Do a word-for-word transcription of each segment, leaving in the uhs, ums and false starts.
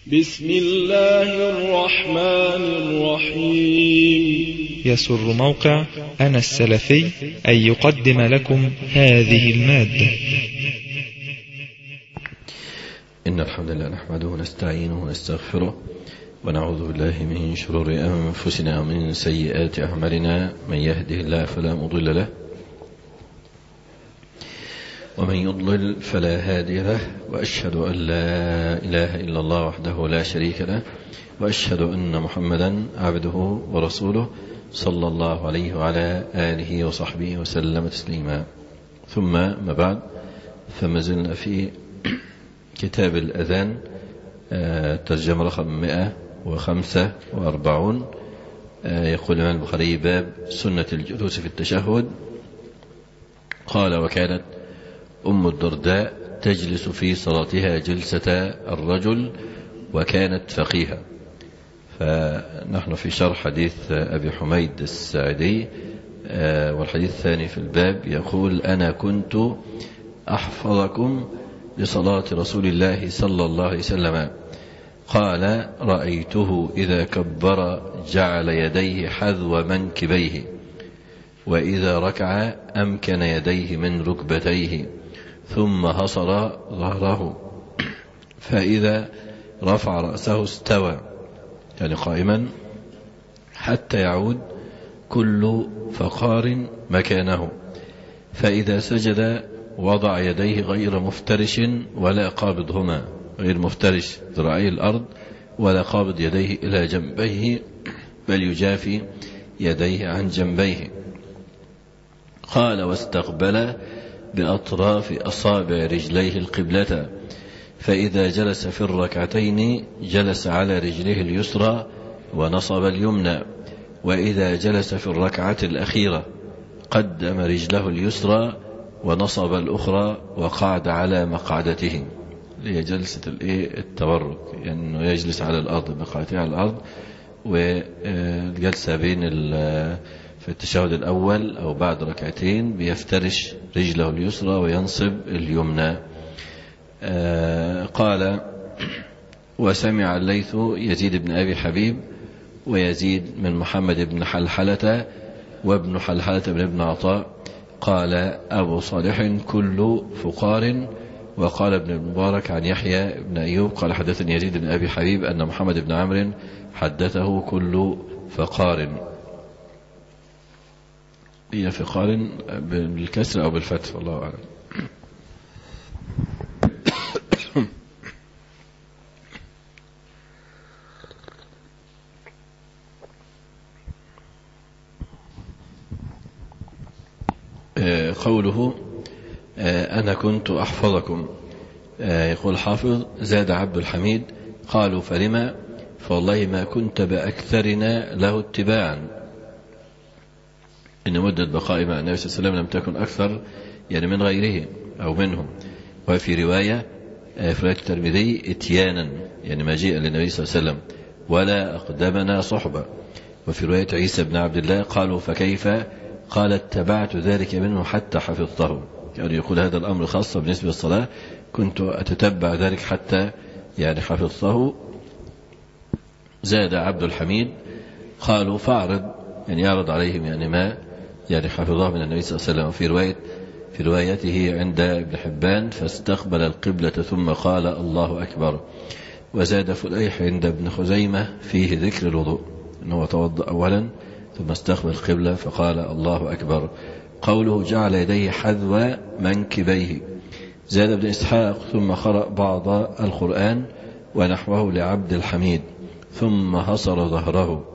بسم الله الرحمن الرحيم. يسر موقع أنا السلفي أن يقدم لكم هذه المادة. إن الحمد لله نحمده ونستعينه ونستغفره ونعوذ بالله من شرور أنفسنا ومن سيئات أعمالنا. من يهده الله فلا مضل له ومن يضلل فلا هادي له، وأشهد أن لا إله إلا الله وحده لا شريك له، وأشهد أن محمدا عبده ورسوله صلى الله عليه وعلى آله وصحبه وسلم تسليما. ثم ما بعد، فما زلنا في كتاب الأذان، ترجمة رقم مئة وخمسة وأربعون. يقول الإمام البخاري: باب سنة الجلوس في التشهد. قال: وكانت أم الدرداء تجلس في صلاتها جلسة الرجل وكانت فقيها. فنحن في شرح حديث أبي حميد الساعدي، والحديث الثاني في الباب يقول: أنا كنت أحفظكم لصلاة رسول الله صلى الله عليه وسلم. قال: رأيته إذا كبر جعل يديه حذو منكبيه، وإذا ركع أمكن يديه من ركبتيه ثم هصر ظهره، فإذا رفع رأسه استوى، يعني قائما، حتى يعود كل فقار مكانه، فإذا سجد وضع يديه غير مفترش ولا قابضهما، غير مفترش ذراعي الأرض ولا قابض يديه إلى جنبيه، بل يجافي يديه عن جنبيه. قال: واستقبل بأطراف أصابع رجليه القبلة، فإذا جلس في الركعتين جلس على رجله اليسرى ونصب اليمنى، وإذا جلس في الركعة الأخيرة قدم رجله اليسرى ونصب الأخرى وقعد على مقعدته، هي جلسة التورك، يعني يعني يجلس على الأرض، مقعدته على الأرض، والجلسة بين في التشهد الأول أو بعد ركعتين بيفترش رجله اليسرى وينصب اليمنى. قال: وسمع الليث يزيد بن أبي حبيب ويزيد من محمد بن حلحلة وابن حلحلة بن ابن عطاء. قال أبو صالح: كل فقار. وقال ابن المبارك عن يحيى بن أيوب قال: حدثني يزيد بن أبي حبيب أن محمد بن عمرو حدثه: كل فقار. هي فقار بالكسر أو بالفتح، والله أعلم. قوله: أنا كنت أحفظكم. يقول حافظ: زاد عبد الحميد: قالوا: فلما؟ فوالله ما كنت بأكثرنا له اتباعا، إن مدة بقاء مع النبي صلى الله عليه وسلم لم تكن أكثر يعني من غيره أو منهم. وفي رواية في رواية الترمذي: اتيانا، يعني مجيئا للنبي صلى الله عليه وسلم، ولا أقدمنا صحبة. وفي رواية عيسى بن عبد الله: قالوا: فكيف؟ قال: اتبعت ذلك منه حتى حفظته. يعني يقول هذا الأمر خاصة بالنسبة للصلاة، كنت أتتبع ذلك حتى يعني حفظته. زاد عبد الحميد: قالوا: فاعرض، يعني يعرض عليهم يعني ما يعني حفظه من النبي صلى الله عليه وسلم. في رواية في روايته عند ابن حبان: فاستقبل القبلة ثم قال: الله أكبر. وزاد فليح عند ابن خزيمة فيه ذكر الوضوء، أنه توضأ أولا ثم استقبل القبلة فقال: الله أكبر. قوله: جعل يديه حذو منكبيه. زاد ابن إسحاق: ثم قرأ بعض القرآن ونحوه لعبد الحميد، ثم هصر ظهره،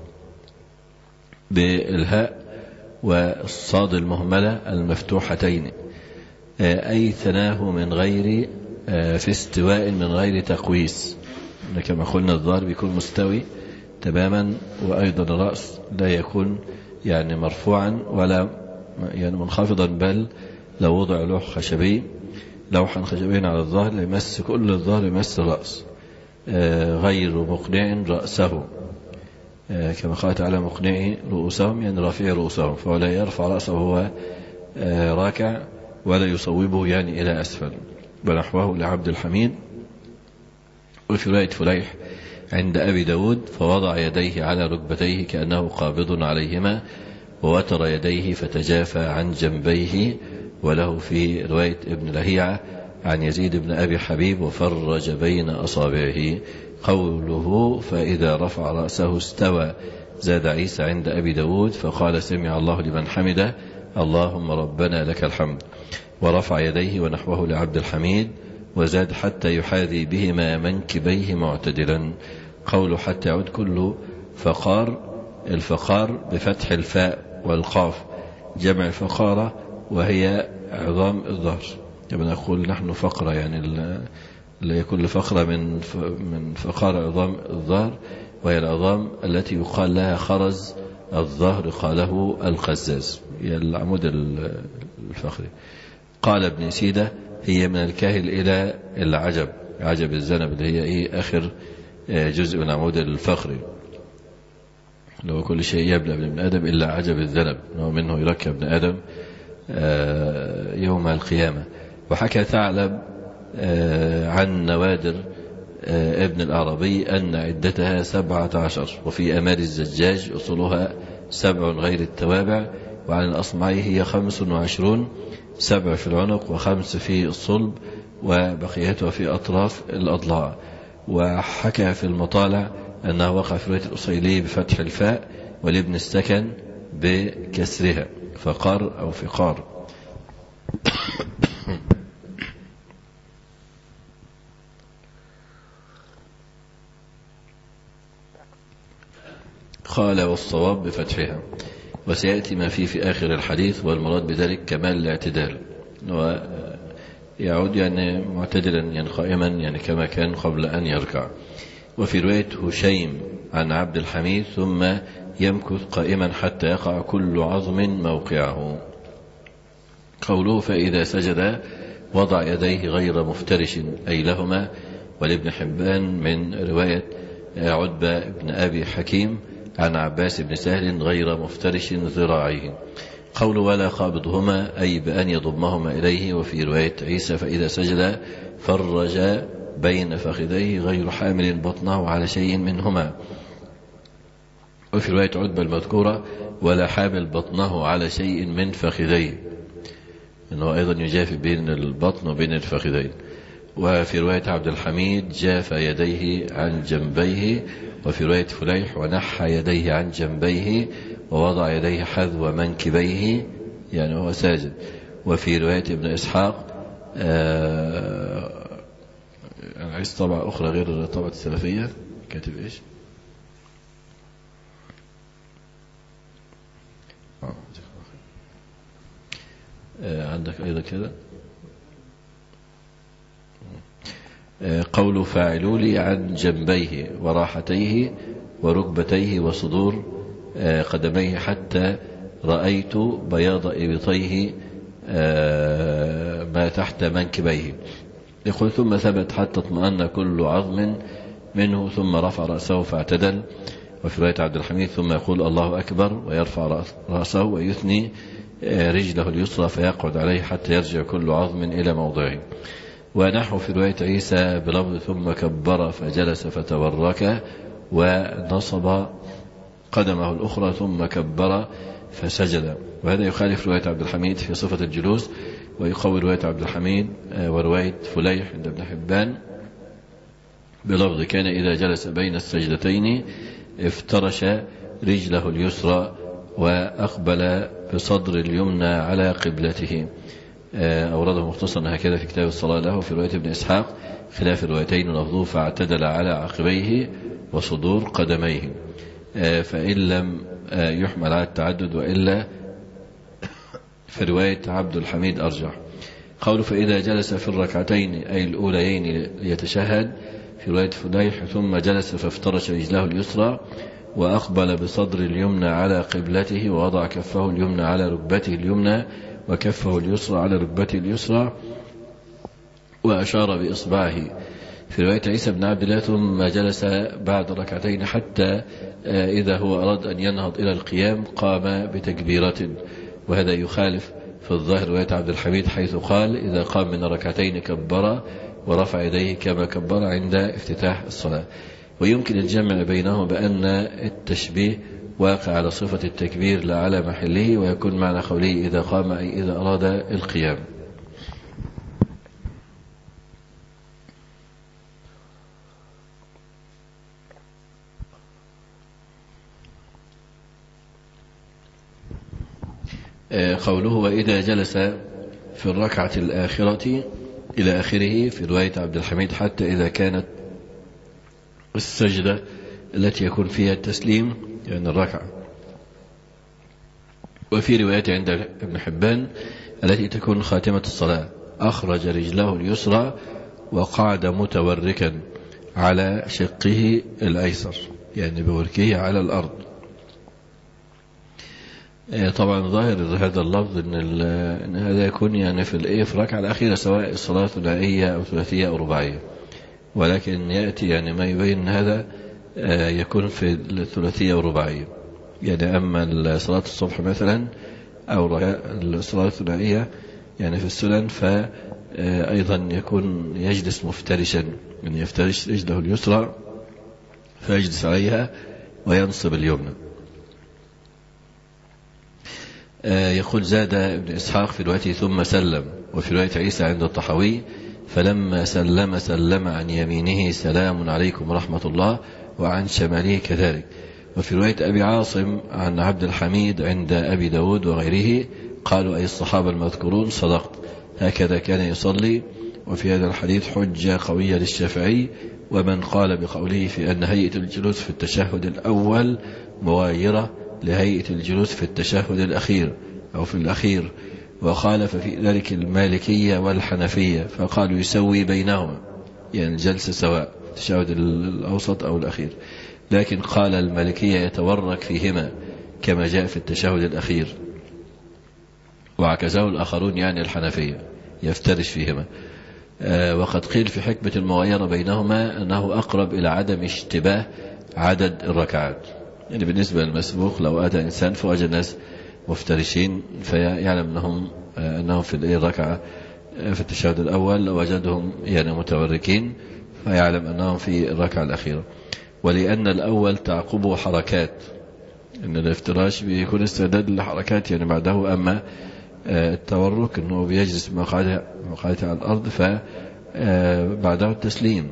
بالهاء والصاد المهملة المفتوحتين، أي ثناه من غير في استواء من غير تقويس، كما قلنا الظهر بيكون مستوي تماما، وأيضا الرأس لا يكون يعني مرفوعا ولا يعني منخفضا، بل لو وضع لوح خشبي لوحا خشبيا على الظهر ليمس كل الظهر، يمس الرأس، غير مقنع رأسه، كما قال تعالى: مقنعي رؤوسهم، يعني رافعي رؤوسهم، فلا يرفع رأسه وهو راكع ولا يصوبه يعني إلى أسفل. ونحوه لعبد الحميد. وفي رواية فليح عند أبي داود فوضع يديه على ركبتيه كأنه قابض عليهما ووتر يديه فتجافى عن جنبيه. وله في رواية ابن لهيعة عن يزيد بن أبي حبيب وفرج بين أصابعه. قوله فإذا رفع رأسه استوى زاد عيسى عند أبي داود فقال سمع الله لمن حمده اللهم ربنا لك الحمد، ورفع يديه ونحوه لعبد الحميد، وزاد حتى يحاذي بهما منكبيه معتدلا. قوله حتى يعود كل فقار، الفقار بفتح الفاء والقاف جمع فقارة وهي عظام الظهر، كما نقول نحن فقرة يعني اللي كل فقرة من من فقار عظام الظهر، وهي العظام التي يقال لها خرز الظهر قاله القزاز، هي العمود الفقري. قال ابن سيدة هي من الكاهل إلى العجب، عجب الذنب اللي هي إيه آخر جزء من عمود الفقري، لو كل شيء يبلى ابن آدم إلا عجب الذنب ومنه يركب ابن آدم يوم القيامة. وحكى ثعلب عن نوادر ابن الأعرابي أن عدتها سبعة عشر، وفي أمال الزجاج أصولها سبع غير التوابع، وعن الأصمعي هي خمس وعشرون، سبع في العنق وخمس في الصلب وبقيتها في أطراف الأضلاع. وحكى في المطالع أنه وقع في رواية الأصيلي بفتح الفاء والابن السكن بكسرها فقار أو فقار. قال والصواب بفتحها، وسيأتي ما فيه في آخر الحديث، والمراد بذلك كمال الاعتدال، ويعود يعني معتدلا يعني قائما يعني كما كان قبل أن يركع. وفي رواية هشيم عن عبد الحميد ثم يمكث قائما حتى يقع كل عظم موقعه. قوله فإذا سجد وضع يديه غير مفترش أي لهما. ولابن حبان من رواية عتبة بن أبي حكيم عن عباس بن سهل غير مفترش ذراعيه. قول ولا قابضهما أي بأن يضمهما إليه. وفي رواية عيسى فإذا سجد فرج بين فخذيه غير حامل بطنه على شيء منهما. وفي رواية عتبة المذكورة ولا حامل بطنه على شيء من فخذيه، إنه أيضا يجافي بين البطن وبين الفخذين. وفي رواية عبد الحميد جاف يديه عن جنبيه. وفي رواية فليح ونحى يديه عن جنبيه ووضع يديه حذو منكبيه يعني هو ساجد. وفي رواية ابن إسحاق آه أنا عايز طبعة أخرى غير الطبعة السلفية، كاتب إيش آه عندك أيضا كده قول فاعلوا لي عن جنبيه وراحتيه وركبتيه وصدور قدميه حتى رأيت بياض إبطيه ما تحت منكبيه. يقول ثم ثبت حتى اطمأن كل عظم منه ثم رفع رأسه فاعتدل. وفي رواية عبد الحميد ثم يقول الله أكبر ويرفع رأسه ويثني رجله اليسرى فيقعد عليه حتى يرجع كل عظم إلى موضعه. ونحو في رواية عيسى بلفظ ثم كبر فجلس فتورك ونصب قدمه الأخرى ثم كبر فسجد. وهذا يخالف رواية عبد الحميد في صفة الجلوس، ويقوي رواية عبد الحميد ورواية فليح عند ابن حبان بلفظ كان إذا جلس بين السجدتين افترش رجله اليسرى وأقبل بصدر اليمنى على قبلته. أورده مختصرا هكذا في كتاب الصلاة له. في رواية ابن إسحاق خلاف الروايتين لفظه فاعتدل على عقبيه وصدور قدميه، فإن لم يحمل على التعدد وإلا في رواية عبد الحميد أرجح. قوله فإذا جلس في الركعتين أي الأوليين ليتشهد في رواية فليح ثم جلس فافترش رجله اليسرى وأقبل بصدر اليمنى على قبلته ووضع كفه اليمنى على ركبته اليمنى وكفه اليسرى على ركبته اليسرى وأشار بإصبعه. في رواية عيسى بن عبد الله ثم جلس بعد ركعتين حتى إذا هو أراد أن ينهض إلى القيام قام بتكبيرة. وهذا يخالف في الظاهر رواية عبد الحميد حيث قال إذا قام من ركعتين كبر ورفع يديه كما كبر عند افتتاح الصلاة. ويمكن الجمع بينه بأن التشبيه واقع على صفة التكبير لا على محله، ويكون معنى قوله إذا قام أي إذا أراد القيام. قوله وإذا جلس في الركعة الآخرة إلى آخره في رواية عبد الحميد حتى إذا كانت السجدة التي يكون فيها التسليم يعني الركعة. وفي رواية عند ابن حبان التي تكون خاتمة الصلاة أخرج رجله اليسرى وقعد متوركا على شقه الأيسر، يعني بوركه على الأرض. طبعا ظاهر هذا اللفظ إن, إن هذا يكون يعني في الإيه في الركعة الأخيرة سواء الصلاة ثنائية أو ثلاثية أو رباعية، ولكن يأتي يعني ما يبين هذا يكون في الثلاثية والرباعية. يعني أما صلاة الصبح مثلا أو الصلاة الثنائية يعني في السنن فأيضا يكون يجلس مفترشا، يعني يفترش رجله اليسرى فيجلس عليها وينصب اليمنى. يقول زاد ابن إسحاق في روايته ثم سلم، وفي رواية عيسى عند الطحاوي فلما سلم سلم عن يمينه سلام عليكم ورحمة الله، وعن شماله كذلك. وفي رواية أبي عاصم عن عبد الحميد عند أبي داود وغيره قالوا أي الصحابة المذكورون صدقت هكذا كان يصلي. وفي هذا الحديث حجة قوية للشافعي ومن قال بقوله في أن هيئة الجلوس في التشهد الأول مغايرة لهيئة الجلوس في التشهد الأخير أو في الأخير، وخالف في ذلك المالكية والحنفية فقالوا يسوي بينهما، يعني الجلسة سواء التشهد الأوسط أو الأخير، لكن قال المالكية يتورك فيهما كما جاء في التشهد الأخير، وعكسه الآخرون يعني الحنفية يفترش فيهما. آه وقد قيل في حكمة المغايرة بينهما أنه أقرب إلى عدم اشتباه عدد الركعات، يعني بالنسبة للمسبوق لو أتى إنسان فوجد الناس مفترشين فيعلم أنهم أنهم في الركعة في التشهد الأول، لو وجدهم يعني متوركين فيعلم أنهم في الركعة الأخيرة. ولأن الأول تعقبه حركات، إن الافتراش بيكون استعداد للحركات يعني بعده، أما التورك أنه بيجلس مقعده على الأرض فبعده التسليم.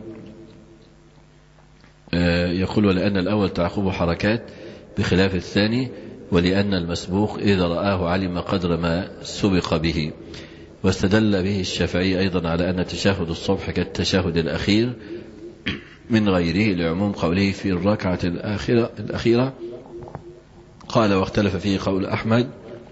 يقول ولأن الأول تعقبه حركات بخلاف الثاني، ولأن المسبوق إذا رآه علم قدر ما سبق به. واستدل به الشافعي أيضا على أن تشهد الصبح كالتشهد الأخير من غيره لعموم قوله في الركعة الأخيرة, الأخيرة قال واختلف فيه قول أحمد،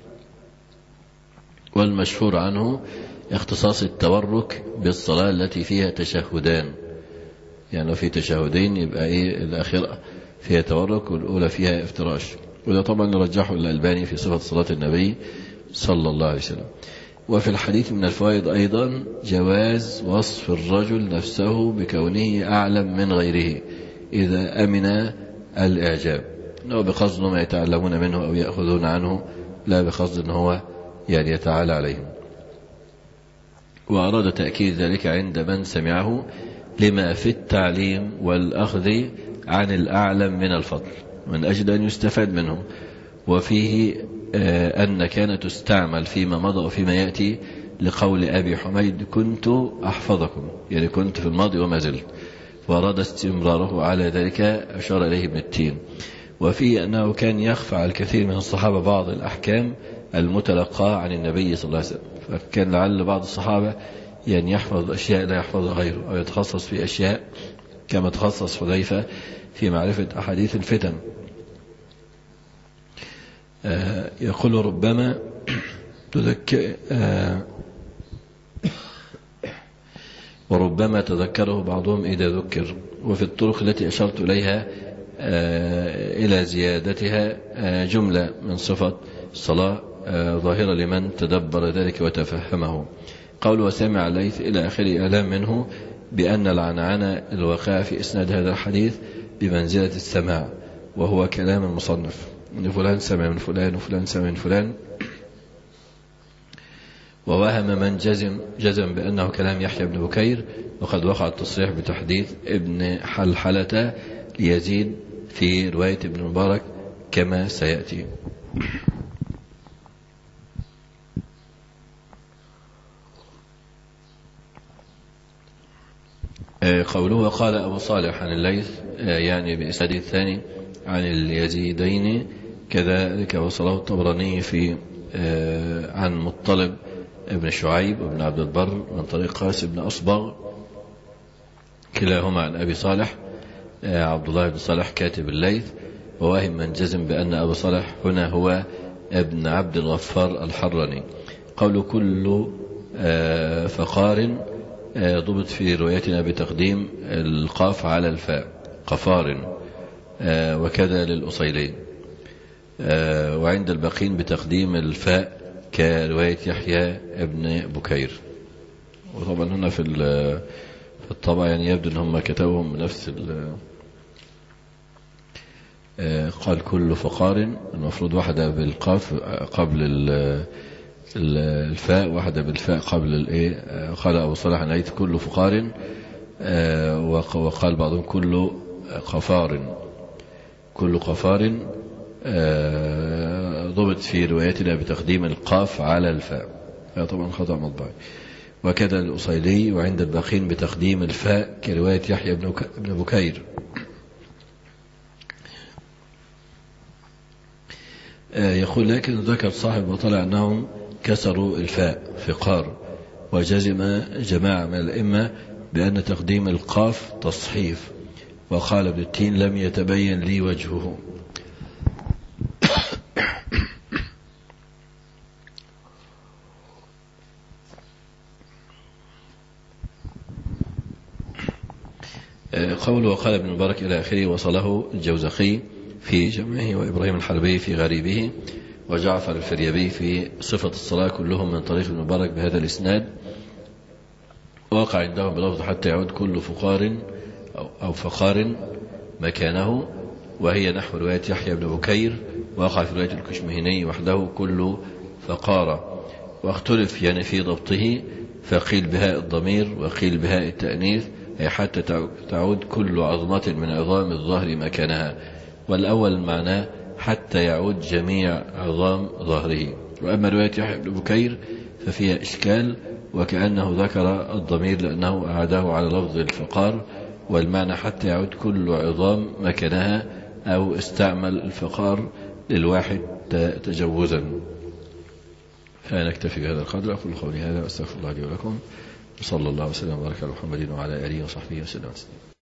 والمشهور عنه اختصاص التورك بالصلاة التي فيها تشهدان، يعني في تشهدين يبقى إيه الأخيرة فيها تورك والأولى فيها افتراش. وده طبعا رجحه الألباني في صفة صلاة النبي صلى الله عليه وسلم. وفي الحديث من الفوائد أيضا جواز وصف الرجل نفسه بكونه أعلم من غيره إذا أمن الإعجاب، أنه بقصد ما يتعلمون منه أو يأخذون عنه، لا بقصد أنه هو يعني يتعالى عليهم. وأراد تأكيد ذلك عند من سمعه لما في التعليم والأخذ عن الأعلم من الفضل من أجل أن يستفاد منه. وفيه أن كانت تستعمل فيما مضى وفيما يأتي لقول أبي حميد كنت أحفظكم، يعني كنت في الماضي وما زلت، وأراد استمراره على ذلك أشار إليه ابن التين. وفيه أنه كان يخفى على الكثير من الصحابة بعض الأحكام المتلقاة عن النبي صلى الله عليه وسلم، فكان لعل بعض الصحابة يعني يحفظ أشياء لا يحفظها غيره، أو يتخصص في أشياء كما تخصص حذيفة في معرفة أحاديث الفتن. آه يقول ربما تذكر آه وربما تذكره بعضهم إذا ذكر. وفي الطرق التي أشرت إليها آه إلى زيادتها آه جملة من صفة الصلاة آه ظاهرة لمن تدبر ذلك وتفهمه. قول وسمع الليث إلى آخر إعلام منه بأن العنعنة الواقع في إسناد هذا الحديث بمنزلة السماع، وهو كلام المصنف، إن فلان سمع من فلان وفلان سمع من فلان. ووهم من جزم جزم بأنه كلام يحيى بن بكير، وقد وقع التصريح بتحديث ابن حلحلة ليزيد في رواية ابن المبارك كما سيأتي. قوله قال أبو صالح عن الليث يعني بإسناده الثاني عن اليزيدين، كذلك وصله الطبراني في عن مطلب ابن شعيب وابن عبد البر من طريق قاسم بن أصبغ كلاهما عن أبي صالح عبد الله بن صالح كاتب الليث. وواهم من جزم بأن أبو صالح هنا هو ابن عبد الغفار الحراني. قول كل فقار ضبط في روايتنا بتقديم القاف على الفاء قفار، وكذا للأصيلين، وعند الباقين بتقديم الفاء كرواية يحيى ابن بكير. وطبعا هنا في في الطبع يعني يبدو ان هم كتبهم نفس قال كل فقار، المفروض واحدة بالقاف قبل الفاء واحدة بالفاء قبل الايه. قال أبو صالح عن الليث كل فقار، وقال بعضهم كل قفار كل قفار ضبط في روايتنا بتقديم القاف على الفاء، طبعا خطأ مطبعي، وكذا الأصيلي، وعند الباقين بتقديم الفاء كرواية يحيى بن بكير. يقول لكن ذكر صاحب وطلع أنهم كسروا الفاء فقار، وجزم جماعة من الأئمة بأن تقديم القاف تصحيف، وقال ابن التين لم يتبين لي وجهه. قوله وقال ابن مبارك إلى آخره وصله الجوزقي في جمعه، وإبراهيم الحربي في غريبه، وجعفر الفريابي في صفة الصلاة، كلهم من طريق ابن مبارك بهذا الإسناد. وقع عندهم بلفظ حتى يعود كل فقار أو فقار مكانه، وهي نحو رواية يحيى بن بكير. وقع في رواية الكشمهني وحده كل فقارة، واختلف يعني في ضبطه، فقيل بهاء الضمير وقيل بهاء التأنيث، أي حتى تعود كل عظمة من عظام الظهر مكانها، والأول معناه حتى يعود جميع عظام ظهره. وأما رواية يحيى بن بكير ففيها إشكال، وكأنه ذكر الضمير لأنه أعاده على لفظ الفقار، والمعنى حتى يعود كل عظام مكانها، أو استعمل الفقار للواحد تجوزا. فنكتفي بهذا القدر. أقول قولي هذا وأستغفر الله لي ولكم، وصلى الله وسلم وبارك على محمد وعلى آله وصحبه وسلم.